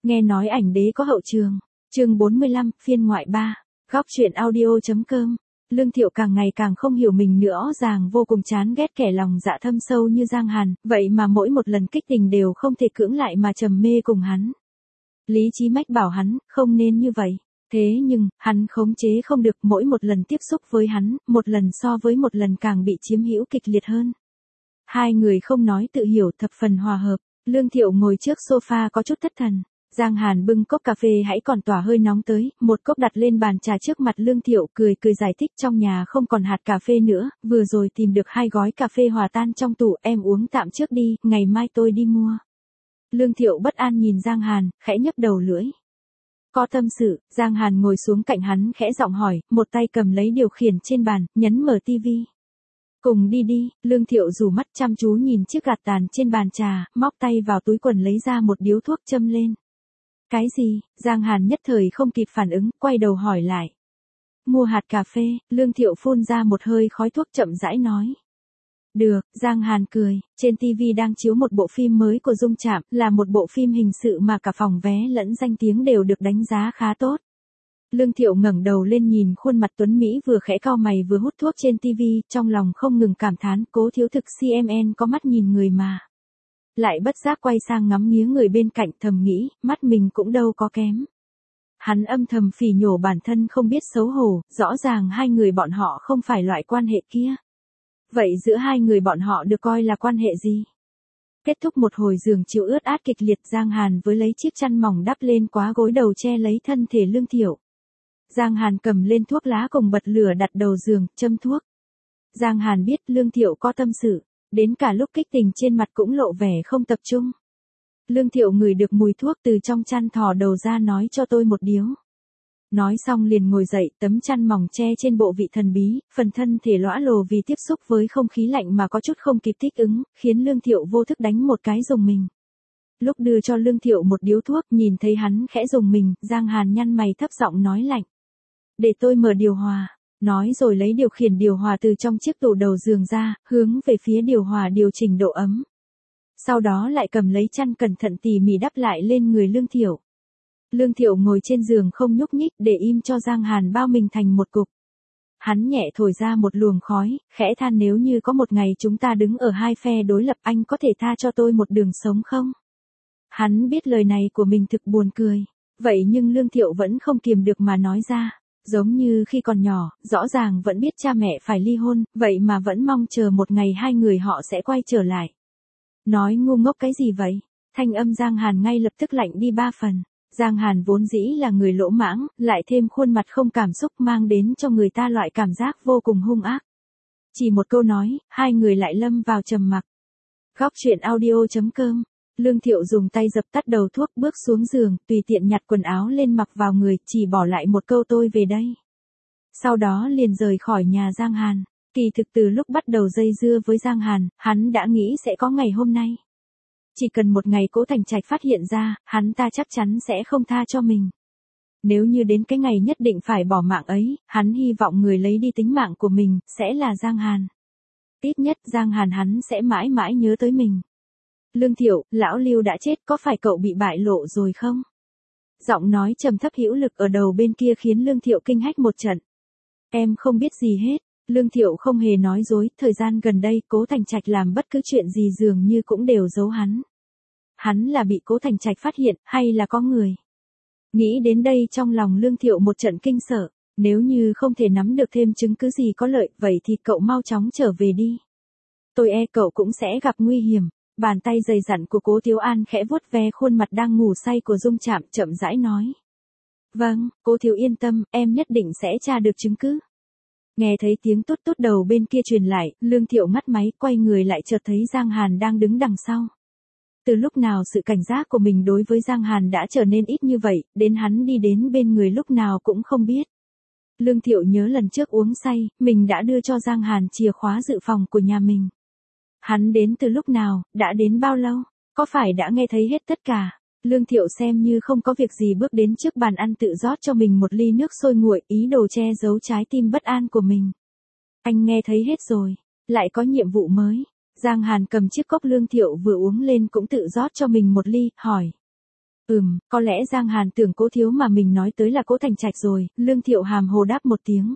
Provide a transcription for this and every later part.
Nghe nói ảnh đế có hậu trường. Chương 45, phiên ngoại 3. Góc truyện audio.com. Lương Thiệu càng ngày càng không hiểu mình nữa, ràng vô cùng chán ghét kẻ lòng dạ thâm sâu như Giang Hàn, vậy mà mỗi một lần kích tình đều không thể cưỡng lại mà trầm mê cùng hắn. Lý trí mách bảo hắn, không nên như vậy. Thế nhưng, hắn khống chế không được, mỗi một lần tiếp xúc với hắn, một lần so với một lần càng bị chiếm hữu kịch liệt hơn. Hai người không nói tự hiểu, thập phần hòa hợp. Lương Thiệu ngồi trước sofa có chút thất thần. Giang Hàn bưng cốc cà phê hãy còn tỏa hơi nóng tới, một cốc đặt lên bàn trà trước mặt Lương Thiệu, cười giải thích trong nhà không còn hạt cà phê nữa, vừa rồi tìm được 2 gói cà phê hòa tan trong tủ, em uống tạm trước đi, ngày mai tôi đi mua. Lương Thiệu bất an nhìn Giang Hàn, khẽ nhấp đầu lưỡi. Có tâm sự, Giang Hàn ngồi xuống cạnh hắn khẽ giọng hỏi, một tay cầm lấy điều khiển trên bàn, nhấn mở tivi. Cùng đi đi, Lương Thiệu rủ mắt chăm chú nhìn chiếc gạt tàn trên bàn trà, móc tay vào túi quần lấy ra một điếu thuốc châm lên. Cái gì? Giang Hàn nhất thời không kịp phản ứng, quay đầu hỏi lại. Mua hạt cà phê, Lương Thiệu phun ra một hơi khói thuốc chậm rãi nói. Được, Giang Hàn cười, trên TV đang chiếu một bộ phim mới của Dung Trạm, là một bộ phim hình sự mà cả phòng vé lẫn danh tiếng đều được đánh giá khá tốt. Lương Thiệu ngẩng đầu lên nhìn khuôn mặt tuấn Mỹ vừa khẽ cau mày vừa hút thuốc trên TV, trong lòng không ngừng cảm thán, Cố thiếu thực CMN có mắt nhìn người mà. Lại bất giác quay sang ngắm nghía người bên cạnh, thầm nghĩ, mắt mình cũng đâu có kém. Hắn âm thầm phỉ nhổ bản thân không biết xấu hổ, rõ ràng hai người bọn họ không phải loại quan hệ kia. Vậy giữa hai người bọn họ được coi là quan hệ gì? Kết thúc một hồi giường chiếu ướt át kịch liệt, Giang Hàn với lấy chiếc chăn mỏng đắp lên quá gối đầu che lấy thân thể Lương Thiệu. Giang Hàn cầm lên thuốc lá cùng bật lửa đặt đầu giường, châm thuốc. Giang Hàn biết Lương Thiệu có tâm sự, đến cả lúc kích tình trên mặt cũng lộ vẻ không tập trung. Lương Thiệu ngửi được mùi thuốc từ trong chăn thò đầu ra, nói cho tôi một điếu. Nói xong liền ngồi dậy, tấm chăn mỏng che trên bộ vị thần bí, phần thân thể lõa lồ vì tiếp xúc với không khí lạnh mà có chút không kịp thích ứng, khiến Lương Thiệu vô thức đánh một cái rùng mình. Lúc đưa cho Lương Thiệu một điếu thuốc, nhìn thấy hắn khẽ rùng mình, Giang Hàn nhăn mày thấp giọng nói lạnh. Để tôi mở điều hòa. Nói rồi lấy điều khiển điều hòa từ trong chiếc tủ đầu giường ra, hướng về phía điều hòa điều chỉnh độ ấm. Sau đó lại cầm lấy chăn cẩn thận tỉ mỉ đắp lại lên người Lương Thiệu. Lương Thiệu ngồi trên giường không nhúc nhích, để im cho Giang Hàn bao mình thành một cục. Hắn nhẹ thổi ra một luồng khói, khẽ than, nếu như có một ngày chúng ta đứng ở hai phe đối lập, anh có thể tha cho tôi một đường sống không? Hắn biết lời này của mình thực buồn cười. Vậy nhưng Lương Thiệu vẫn không kiềm được mà nói ra. Giống như khi còn nhỏ, rõ ràng vẫn biết cha mẹ phải ly hôn, vậy mà vẫn mong chờ một ngày hai người họ sẽ quay trở lại. Nói ngu ngốc cái gì vậy? Thanh âm Giang Hàn ngay lập tức lạnh đi 3 phần. Giang Hàn vốn dĩ là người lỗ mãng, lại thêm khuôn mặt không cảm xúc mang đến cho người ta loại cảm giác vô cùng hung ác. Chỉ một câu nói, hai người lại lâm vào trầm mặc. Góc truyện audio.com. Lương Thiệu dùng tay dập tắt đầu thuốc, bước xuống giường, tùy tiện nhặt quần áo lên mặc vào người, chỉ bỏ lại một câu tôi về đây. Sau đó liền rời khỏi nhà Giang Hàn. Kỳ thực từ lúc bắt đầu dây dưa với Giang Hàn, hắn đã nghĩ sẽ có ngày hôm nay. Chỉ cần một ngày Cố Thành Trạch phát hiện ra, hắn ta chắc chắn sẽ không tha cho mình. Nếu như đến cái ngày nhất định phải bỏ mạng ấy, hắn hy vọng người lấy đi tính mạng của mình, sẽ là Giang Hàn. Ít nhất Giang Hàn hắn sẽ mãi mãi nhớ tới mình. Lương Thiệu, lão Lưu đã chết, có phải cậu bị bại lộ rồi không? Giọng nói trầm thấp hữu lực ở đầu bên kia khiến Lương Thiệu kinh hách một trận. Em không biết gì hết. Lương Thiệu không hề nói dối, thời gian gần đây Cố Thành Trạch làm bất cứ chuyện gì dường như cũng đều giấu hắn. Hắn là bị Cố Thành Trạch phát hiện, hay là có người? Nghĩ đến đây trong lòng Lương Thiệu một trận kinh sợ, nếu như không thể nắm được thêm chứng cứ gì có lợi, vậy thì cậu mau chóng trở về đi. Tôi cậu cũng sẽ gặp nguy hiểm. Bàn tay dày dặn của Cố Thiếu An khẽ vuốt ve khuôn mặt đang ngủ say của Dung Trạm, chậm rãi nói. Vâng, Cố thiếu yên tâm, em nhất định sẽ tra được chứng cứ. Nghe thấy tiếng tốt tốt đầu bên kia truyền lại, Lương Thiệu ngắt máy, quay người lại chợt thấy Giang Hàn đang đứng đằng sau. Từ lúc nào sự cảnh giác của mình đối với Giang Hàn đã trở nên ít như vậy, đến hắn đi đến bên người lúc nào cũng không biết. Lương Thiệu nhớ lần trước uống say, mình đã đưa cho Giang Hàn chìa khóa dự phòng của nhà mình. Hắn đến từ lúc nào, đã đến bao lâu, có phải đã nghe thấy hết tất cả? Lương Thiệu xem như không có việc gì bước đến trước bàn ăn tự rót cho mình một ly nước sôi nguội, ý đồ che giấu trái tim bất an của mình. Anh nghe thấy hết rồi, lại có nhiệm vụ mới. Giang Hàn cầm chiếc cốc Lương Thiệu vừa uống lên cũng tự rót cho mình một ly, hỏi. Có lẽ Giang Hàn tưởng Cố Thiếu mà mình nói tới là Cố Thành Trạch rồi, Lương Thiệu hàm hồ đáp một tiếng.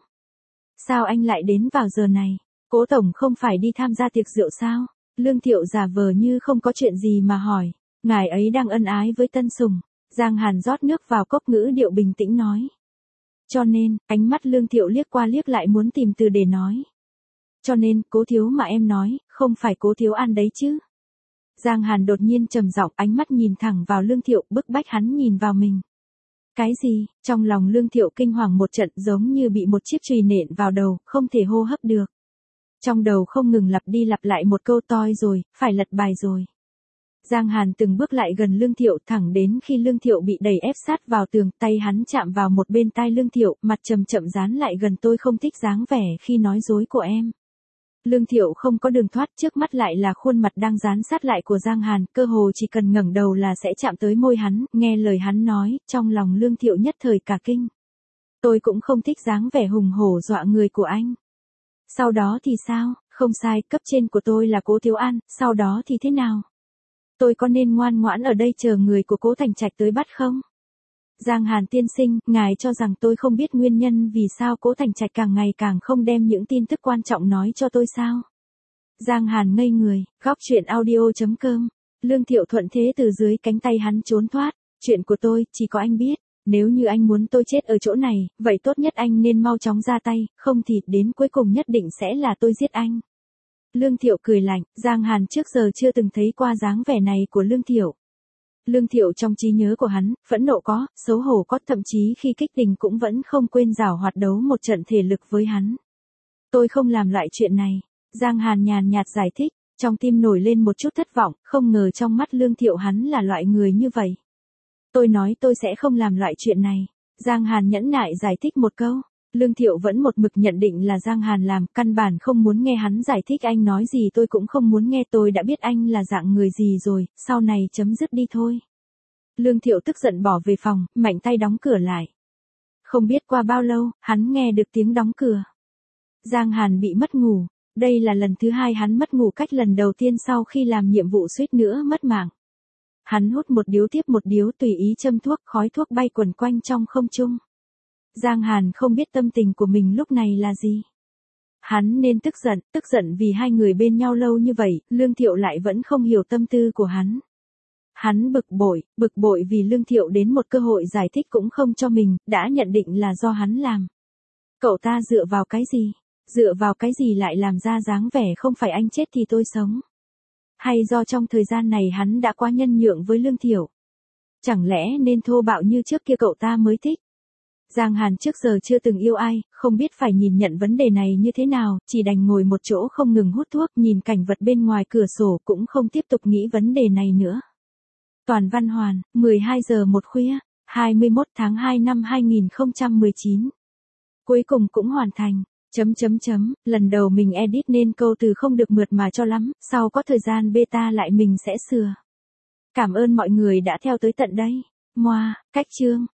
Sao anh lại đến vào giờ này? Cố tổng không phải đi tham gia tiệc rượu sao? Lương Thiệu giả vờ như không có chuyện gì mà hỏi. Ngài ấy đang ân ái với tân sủng. Giang Hàn rót nước vào cốc, ngữ điệu bình tĩnh nói. Cho nên, ánh mắt Lương Thiệu liếc qua liếc lại muốn tìm từ để nói. Cho nên, Cố Thiếu mà em nói, không phải Cố Thiếu An đấy chứ? Giang Hàn đột nhiên trầm giọng, ánh mắt nhìn thẳng vào Lương Thiệu, bức bách hắn nhìn vào mình. Cái gì? Trong lòng Lương Thiệu kinh hoàng một trận, giống như bị một chiếc chùy nện vào đầu, không thể hô hấp được. Trong đầu không ngừng lặp đi lặp lại một câu toi rồi, phải lật bài rồi. Giang Hàn từng bước lại gần Lương Thiệu, thẳng đến khi Lương Thiệu bị đẩy ép sát vào tường, tay hắn chạm vào một bên tai Lương Thiệu, mặt chậm chậm dán lại gần. Tôi không thích dáng vẻ khi nói dối của em. Lương Thiệu không có đường thoát, trước mắt lại là khuôn mặt đang dán sát lại của Giang Hàn, cơ hồ chỉ cần ngẩng đầu là sẽ chạm tới môi hắn. Nghe lời hắn nói, trong lòng Lương Thiệu nhất thời cả kinh. Tôi cũng không thích dáng vẻ hùng hổ dọa người của anh. Sau đó thì sao? Không sai, cấp trên của tôi là Cố Thiếu An, sau đó thì thế nào? Tôi có nên ngoan ngoãn ở đây chờ người của Cố Thành Trạch tới bắt không? Giang Hàn tiên sinh, ngài cho rằng tôi không biết nguyên nhân vì sao Cố Thành Trạch càng ngày càng không đem những tin tức quan trọng nói cho tôi sao? Giang Hàn ngây người, góc chuyện audio.com. Lương Thiệu thuận thế từ dưới cánh tay hắn trốn thoát. Chuyện của tôi, chỉ có anh biết. Nếu như anh muốn tôi chết ở chỗ này, vậy tốt nhất anh nên mau chóng ra tay, không thì đến cuối cùng nhất định sẽ là tôi giết anh. Lương Thiệu cười lạnh, Giang Hàn trước giờ chưa từng thấy qua dáng vẻ này của Lương Thiệu. Lương Thiệu trong trí nhớ của hắn, phẫn nộ có, xấu hổ có, thậm chí khi kích tình cũng vẫn không quên giảo hoạt đấu một trận thể lực với hắn. Tôi không làm loại chuyện này. Giang Hàn nhàn nhạt giải thích, trong tim nổi lên một chút thất vọng, không ngờ trong mắt Lương Thiệu hắn là loại người như vậy. Tôi nói tôi sẽ không làm loại chuyện này. Giang Hàn nhẫn nại giải thích một câu. Lương Thiệu vẫn một mực nhận định là Giang Hàn làm, căn bản không muốn nghe hắn giải thích. Anh nói gì tôi cũng không muốn nghe, tôi đã biết anh là dạng người gì rồi, sau này chấm dứt đi thôi. Lương Thiệu tức giận bỏ về phòng, mạnh tay đóng cửa lại. Không biết qua bao lâu, hắn nghe được tiếng đóng cửa. Giang Hàn bị mất ngủ, đây là lần thứ hai hắn mất ngủ cách lần đầu tiên sau khi làm nhiệm vụ suýt nữa mất mạng. Hắn hút một điếu tiếp một điếu tùy ý châm thuốc, khói thuốc bay quẩn quanh trong không trung. Giang Hàn không biết tâm tình của mình lúc này là gì. Hắn nên tức giận vì hai người bên nhau lâu như vậy, Lương Thiệu lại vẫn không hiểu tâm tư của hắn. Hắn bực bội vì Lương Thiệu đến một cơ hội giải thích cũng không cho mình, đã nhận định là do hắn làm. Cậu ta dựa vào cái gì? Dựa vào cái gì lại làm ra dáng vẻ không phải anh chết thì tôi sống? Hay do trong thời gian này hắn đã quá nhân nhượng với Lương Thiệu? Chẳng lẽ nên thô bạo như trước kia cậu ta mới thích? Giang Hàn trước giờ chưa từng yêu ai, không biết phải nhìn nhận vấn đề này như thế nào, chỉ đành ngồi một chỗ không ngừng hút thuốc, nhìn cảnh vật bên ngoài cửa sổ, cũng không tiếp tục nghĩ vấn đề này nữa. Toàn Văn Hoàn, 12 giờ 1 khuya, 21 tháng 2 năm 2019. Cuối cùng cũng hoàn thành. Lần đầu mình edit nên câu từ không được mượt mà cho lắm, sau có thời gian beta lại mình sẽ sửa. Cảm ơn mọi người đã theo tới tận đây. Cách chương.